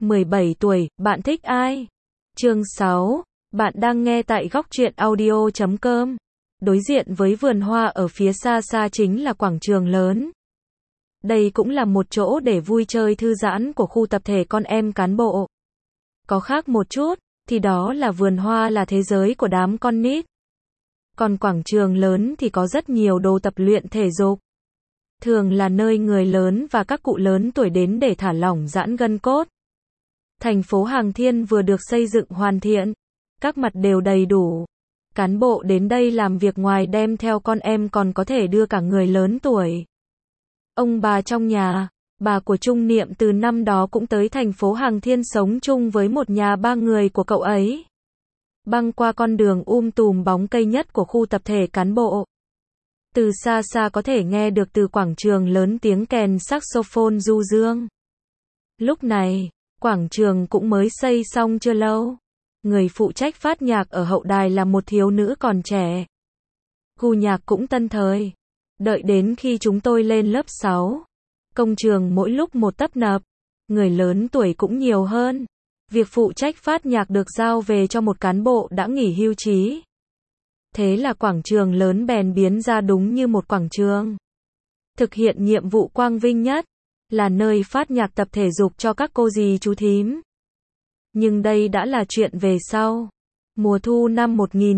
17 tuổi, bạn thích ai? Chương 6, bạn đang nghe tại góc truyện audio.com. Đối diện với vườn hoa ở phía xa xa chính là quảng trường lớn. Đây cũng là một chỗ để vui chơi thư giãn của khu tập thể con em cán bộ. Có khác một chút, thì đó là vườn hoa là thế giới của đám con nít. Còn quảng trường lớn thì có rất nhiều đồ tập luyện thể dục. Thường là nơi người lớn và các cụ lớn tuổi đến để thả lỏng giãn gân cốt. Thành phố Hàng Thiên vừa được xây dựng hoàn thiện, các mặt đều đầy đủ. Cán bộ đến đây làm việc ngoài đem theo con em còn có thể đưa cả người lớn tuổi. Ông bà trong nhà, bà của Trung Niệm từ năm đó cũng tới thành phố Hàng Thiên sống chung với một nhà ba người của cậu ấy. Băng qua con đường tùm bóng cây nhất của khu tập thể cán bộ. Từ xa xa có thể nghe được từ quảng trường lớn tiếng kèn saxophone du dương. Lúc này, quảng trường cũng mới xây xong chưa lâu. Người phụ trách phát nhạc ở hậu đài là một thiếu nữ còn trẻ. Gu nhạc cũng tân thời. Đợi đến khi chúng tôi lên lớp 6, công trường mỗi lúc một tấp nập, người lớn tuổi cũng nhiều hơn. Việc phụ trách phát nhạc được giao về cho một cán bộ đã nghỉ hưu trí. Thế là quảng trường lớn bèn biến ra đúng như một quảng trường. Thực hiện nhiệm vụ quang vinh nhất, là nơi phát nhạc tập thể dục cho các cô dì chú thím. Nhưng đây đã là chuyện về sau. Mùa thu năm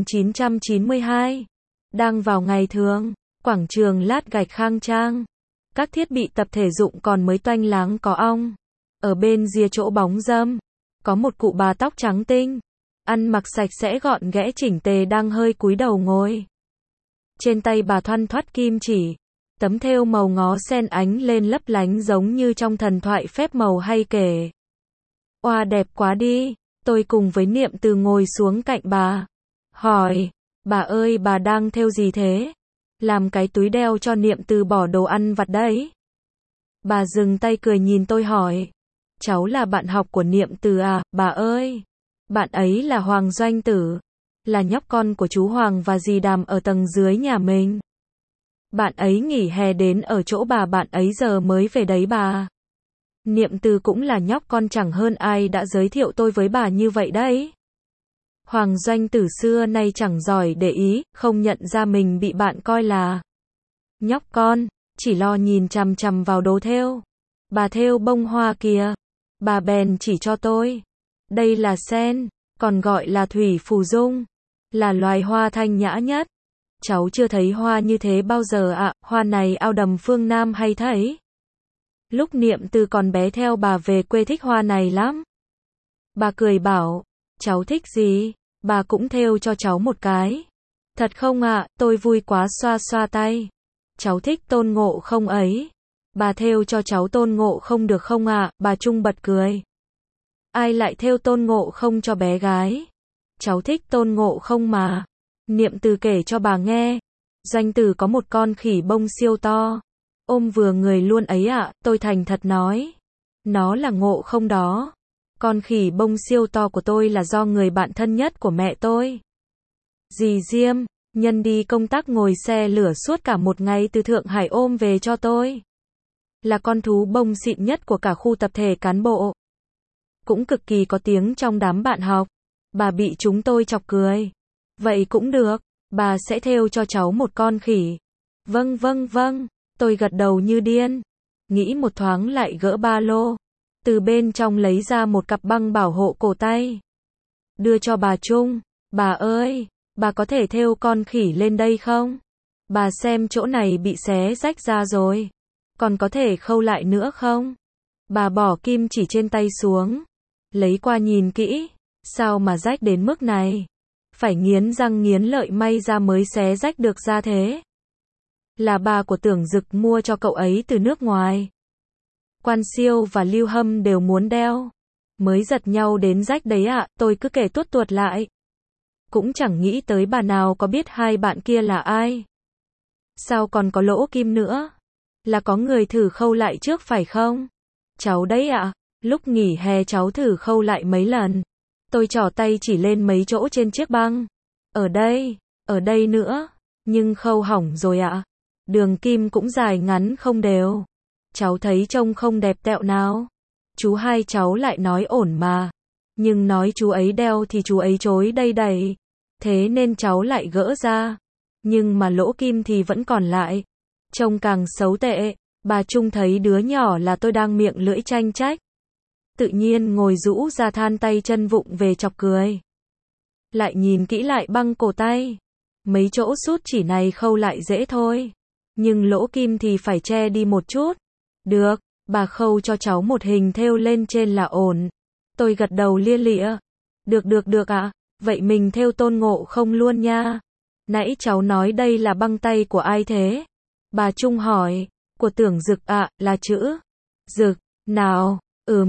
1992, đang vào ngày thường, quảng trường lát gạch khang trang. Các thiết bị tập thể dụng còn mới toanh láng có ong. Ở bên rìa chỗ bóng râm, có một cụ bà tóc trắng tinh, ăn mặc sạch sẽ gọn ghẽ chỉnh tề đang hơi cúi đầu ngồi. Trên tay bà thoăn thoắt kim chỉ, tấm thêu màu ngó sen ánh lên lấp lánh giống như trong thần thoại phép màu hay kể. Oa đẹp quá đi, tôi cùng với Niệm Từ ngồi xuống cạnh bà. Hỏi, bà ơi bà đang thêu gì thế? Làm cái túi đeo cho Niệm Từ bỏ đồ ăn vặt đấy. Bà dừng tay cười nhìn tôi hỏi. Cháu là bạn học của Niệm Từ à, bà ơi? Bạn ấy là Hoàng Doanh Tử, là nhóc con của chú Hoàng và dì Đàm ở tầng dưới nhà mình. Bạn ấy nghỉ hè đến ở chỗ bạn ấy giờ mới về đấy bà. Niệm Từ cũng là nhóc con chẳng hơn ai đã giới thiệu tôi với bà như vậy đấy. Hoàng Doanh Tử xưa nay chẳng giỏi để ý, không nhận ra mình bị bạn coi là nhóc con, chỉ lo nhìn chằm chằm vào đồ thêu. Bà thêu bông hoa kìa. Bà bèn chỉ cho tôi. Đây là sen, còn gọi là thủy phù dung, là loài hoa thanh nhã nhất. Cháu chưa thấy hoa như thế bao giờ ạ, hoa này ao đầm phương Nam hay thấy. Lúc Niệm Từ còn bé theo bà về quê thích hoa này lắm. Bà cười bảo, cháu thích gì, bà cũng thêu cho cháu một cái. Thật không ạ, tôi vui quá xoa xoa tay. Cháu thích Tôn Ngộ Không ấy. Bà thêu cho cháu Tôn Ngộ Không được không ạ, bà Trung bật cười. Ai lại thêu Tôn Ngộ Không cho bé gái? Cháu thích Tôn Ngộ Không mà. Niệm Từ kể cho bà nghe. Doanh Tử có một con khỉ bông siêu to. Ôm vừa người luôn ấy ạ, tôi thành thật nói. Nó là Ngộ Không đó. Con khỉ bông siêu to của tôi là do người bạn thân nhất của mẹ tôi. Dì Diêm, nhân đi công tác ngồi xe lửa suốt cả một ngày từ Thượng Hải ôm về cho tôi. Là con thú bông xịn nhất của cả khu tập thể cán bộ. Cũng cực kỳ có tiếng trong đám bạn học. Bà bị chúng tôi chọc cười. Vậy cũng được, bà sẽ thêu cho cháu một con khỉ. Vâng vâng vâng, tôi gật đầu như điên. Nghĩ một thoáng lại gỡ ba lô. Từ bên trong lấy ra một cặp băng bảo hộ cổ tay. Đưa cho bà Trung. Bà ơi, bà có thể thêu con khỉ lên đây không? Bà xem chỗ này bị xé rách ra rồi. Còn có thể khâu lại nữa không? Bà bỏ kim chỉ trên tay xuống. Lấy qua nhìn kỹ. Sao mà rách đến mức này? Phải nghiến răng nghiến lợi may ra mới xé rách được ra thế. Là bà của Tưởng Dực mua cho cậu ấy từ nước ngoài. Quan Siêu và Lưu Hâm đều muốn đeo. Mới giật nhau đến rách đấy ạ, tôi cứ kể tuốt tuột lại. Cũng chẳng nghĩ tới bà nào có biết hai bạn kia là ai. Sao còn có lỗ kim nữa? Là có người thử khâu lại trước phải không? Cháu đấy ạ, lúc nghỉ hè cháu thử khâu lại mấy lần. Tôi trỏ tay chỉ lên mấy chỗ trên chiếc băng. Ở đây nữa. Nhưng khâu hỏng rồi ạ. Đường kim cũng dài ngắn không đều. Cháu thấy trông không đẹp tẹo nào. Chú hai cháu lại nói ổn mà. Nhưng nói chú ấy đeo thì chú ấy chối đây đầy. Thế nên cháu lại gỡ ra. Nhưng mà lỗ kim thì vẫn còn lại. Trông càng xấu tệ. Bà Trung thấy đứa nhỏ là tôi đang miệng lưỡi tranh trách. Tự nhiên ngồi rũ ra than tay chân vụng về chọc cười. Lại nhìn kỹ lại băng cổ tay. Mấy chỗ sút chỉ này khâu lại dễ thôi. Nhưng lỗ kim thì phải che đi một chút. Được, bà khâu cho cháu một hình thêu lên trên là ổn. Tôi gật đầu lia lịa. Được ạ. Vậy mình thêu Tôn Ngộ Không luôn nha. Nãy cháu nói đây là băng tay của ai thế? Bà Trung hỏi. Của Tưởng Dực ạ, là chữ Dực. Nào,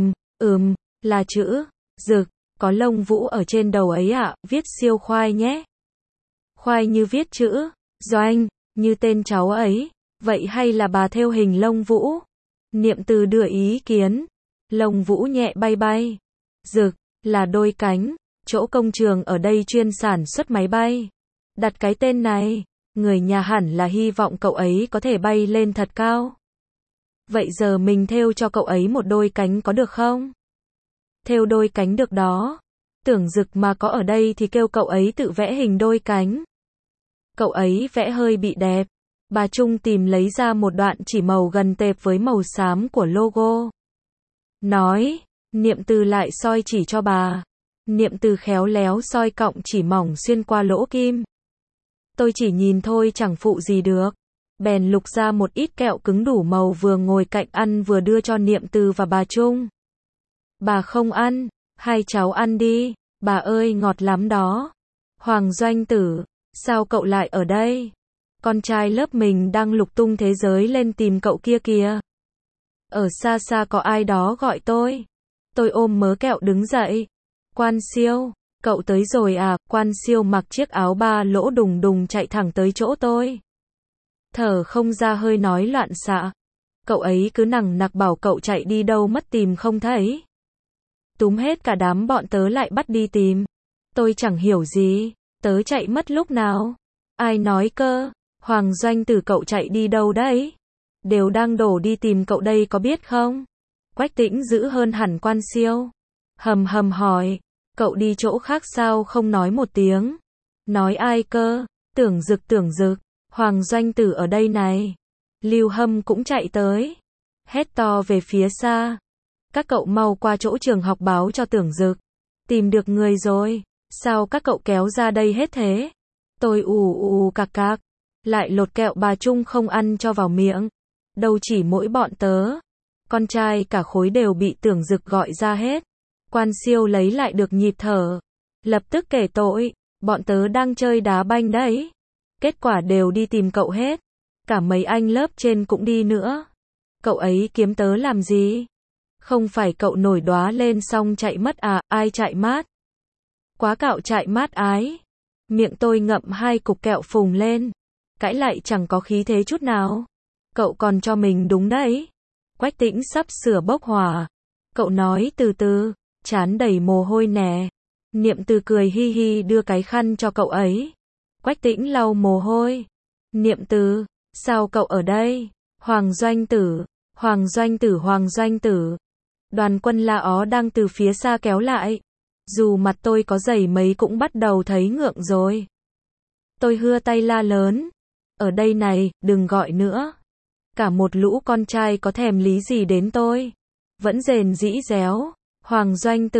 là chữ Dực. Có lông vũ ở trên đầu ấy ạ, viết siêu khoai nhé. Khoai như viết chữ Doanh, như tên cháu ấy. Vậy hay là bà thêu hình lông vũ? Niệm Từ đưa ý kiến. Lông vũ nhẹ bay bay. Dực, là đôi cánh. Chỗ công trường ở đây chuyên sản xuất máy bay. Đặt cái tên này, người nhà hẳn là hy vọng cậu ấy có thể bay lên thật cao. Vậy giờ mình thêu cho cậu ấy một đôi cánh có được không? Thêu đôi cánh được đó. Tưởng Dực mà có ở đây thì kêu cậu ấy tự vẽ hình đôi cánh. Cậu ấy vẽ hơi bị đẹp. Bà Trung tìm lấy ra một đoạn chỉ màu gần tệp với màu xám của logo. Nói, Niệm Từ lại soi chỉ cho bà. Niệm Từ khéo léo soi cọng chỉ mỏng xuyên qua lỗ kim. Tôi chỉ nhìn thôi chẳng phụ gì được. Bèn lục ra một ít kẹo cứng đủ màu vừa ngồi cạnh ăn vừa đưa cho Niệm Từ và bà Trung. Bà không ăn, hai cháu ăn đi, bà ơi ngọt lắm đó. Hoàng Doanh Tử, sao cậu lại ở đây? Con trai lớp mình đang lục tung thế giới lên tìm cậu kia kìa. Ở xa xa có ai đó gọi tôi. Tôi ôm mớ kẹo đứng dậy. Quan Siêu, cậu tới rồi à? Quan Siêu mặc chiếc áo ba lỗ đùng đùng chạy thẳng tới chỗ tôi. Thở không ra hơi nói loạn xạ. Cậu ấy cứ nằng nặc bảo cậu chạy đi đâu mất tìm không thấy. Túm hết cả đám bọn tớ lại bắt đi tìm. Tôi chẳng hiểu gì. Tớ chạy mất lúc nào? Ai nói cơ? Hoàng Doanh Tử cậu chạy đi đâu đấy? Đều đang đổ đi tìm cậu đây có biết không? Quách Tĩnh dữ hơn hẳn Quan Siêu. Hầm hỏi. Cậu đi chỗ khác sao không nói một tiếng? Nói ai cơ? Tưởng Dực. Hoàng Doanh Tử ở đây này. Lưu Hâm cũng chạy tới. Hét to về phía xa. Các cậu mau qua chỗ trường học báo cho Tưởng Dực. Tìm được người rồi. Sao các cậu kéo ra đây hết thế? Tôi ù cạc. Lại lột kẹo bà Trung không ăn cho vào miệng. Đâu chỉ mỗi bọn tớ. Con trai cả khối đều bị Tưởng Dực gọi ra hết. Quan Siêu lấy lại được nhịp thở. Lập tức kể tội. Bọn tớ đang chơi đá banh đấy. Kết quả đều đi tìm cậu hết. Cả mấy anh lớp trên cũng đi nữa. Cậu ấy kiếm tớ làm gì? Không phải cậu nổi đóa lên xong chạy mất à? Ai chạy mát? Quá cạo chạy mát ái. Miệng tôi ngậm hai cục kẹo phùng lên. Cãi lại chẳng có khí thế chút nào. Cậu còn cho mình đúng đấy. Quách Tĩnh sắp sửa bốc hỏa. Cậu nói từ từ, trán đầy mồ hôi nè. Niệm Từ cười hi hi đưa cái khăn cho cậu ấy. Quách Tĩnh lau mồ hôi. Niệm Từ, sao cậu ở đây? Hoàng Doanh Tử. Đoàn Quân La Ó đang từ phía xa kéo lại. Dù mặt tôi có dày mấy cũng bắt đầu thấy ngượng rồi. Tôi hưa tay la lớn. Ở đây này, đừng gọi nữa. Cả một lũ con trai có thèm lý gì đến tôi. Vẫn rền rĩ réo. Hoàng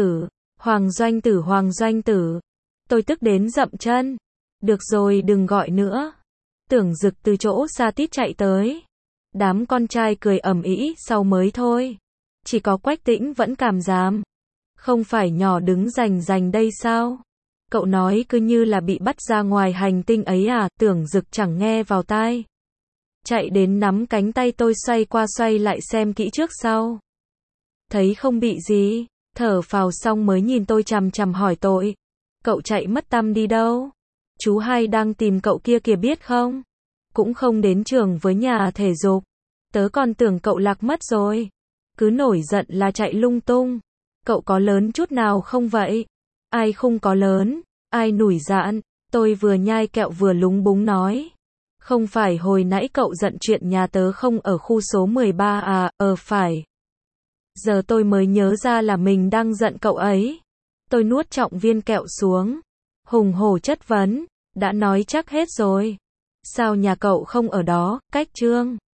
Doanh Tử. Tôi tức đến dậm chân. Được rồi đừng gọi nữa. Tưởng Dực từ chỗ xa tít chạy tới. Đám con trai cười ầm ĩ sau mới thôi. Chỉ có Quách Tĩnh vẫn cảm giảm. Không phải nhỏ đứng rành đây sao? Cậu nói cứ như là bị bắt ra ngoài hành tinh ấy à? Tưởng Dực chẳng nghe vào tai. Chạy đến nắm cánh tay tôi xoay qua xoay lại xem kỹ trước sau. Thấy không bị gì, thở phào xong mới nhìn tôi chằm chằm hỏi tội. Cậu chạy mất tăm đi đâu? Chú hai đang tìm cậu kia kìa biết không? Cũng không đến trường với nhà thể dục. Tớ còn tưởng cậu lạc mất rồi. Cứ nổi giận là chạy lung tung. Cậu có lớn chút nào không vậy? Ai không có lớn? Ai nủi dạn? Tôi vừa nhai kẹo vừa lúng búng nói. Không phải hồi nãy cậu giận chuyện nhà tớ không ở khu số 13 à? Phải. Giờ tôi mới nhớ ra là mình đang giận cậu ấy. Tôi nuốt trọng viên kẹo xuống. Hùng hổ chất vấn, đã nói chắc hết rồi. Sao nhà cậu không ở đó, Cách Trương?